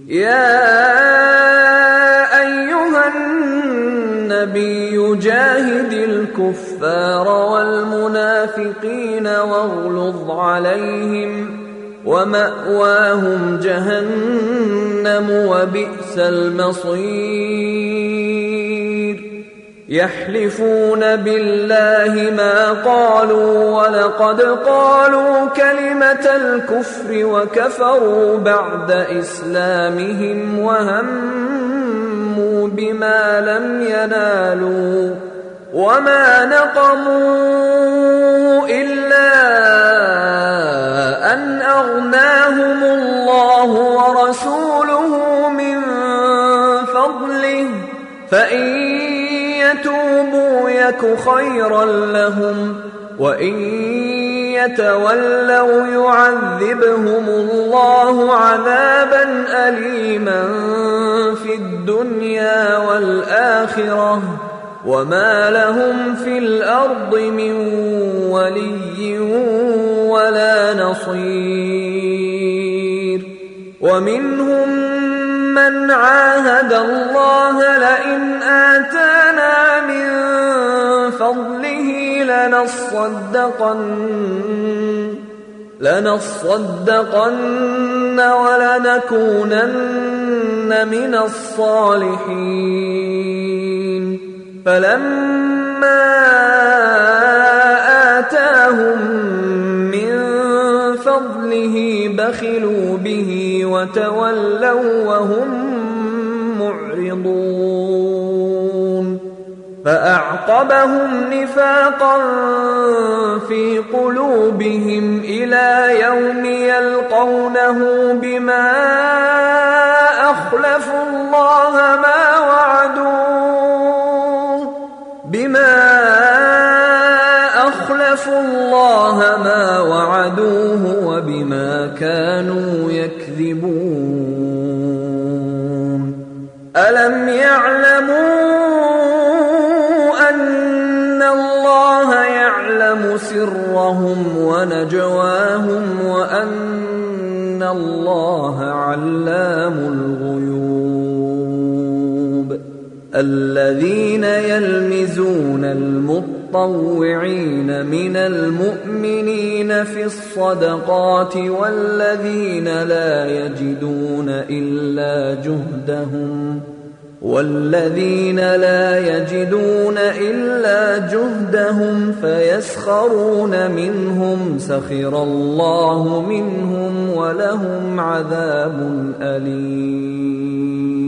يا أيها النبي جاهد الكفار والمنافقين واغلظ عليهم ومأواهم جهنم وبئس المصير يحلفون بالله ما قالوا ولقد قالوا كلمة الكفر وكفروا بعد إسلامهم وهموا بما لم ينالوا وما نقموا إلا أن أغناهم الله ورسوله من فضله فإن يتوبوا يك خيرا لهم وإن يتولوا يعذبهم الله عذابا أليما في الدنيا والآخرة وما لهم في الأرض من ولي ولا نصير ومنهم من عاهد الله لئن آتانا من فضله لنصدقن ولنكونن من الصالحين فلما آتاهم من فضله بخلوا به وتولوا وهم معرضون فأعقبهم نفاقا في قلوبهم إلى يوم يلقونه بما أخلفوا الله ما وعدوه وبما كانوا يكذبون ألم يعلموا أن الله يعلم سرهم ونجواهم وأن الله علام الغيوب الذين يلمزون المطوعين من المؤمنين في الصدقات والذين لا يجدون إلا جهدهم فيسخرون منهم سخر الله منهم ولهم عذاب أليم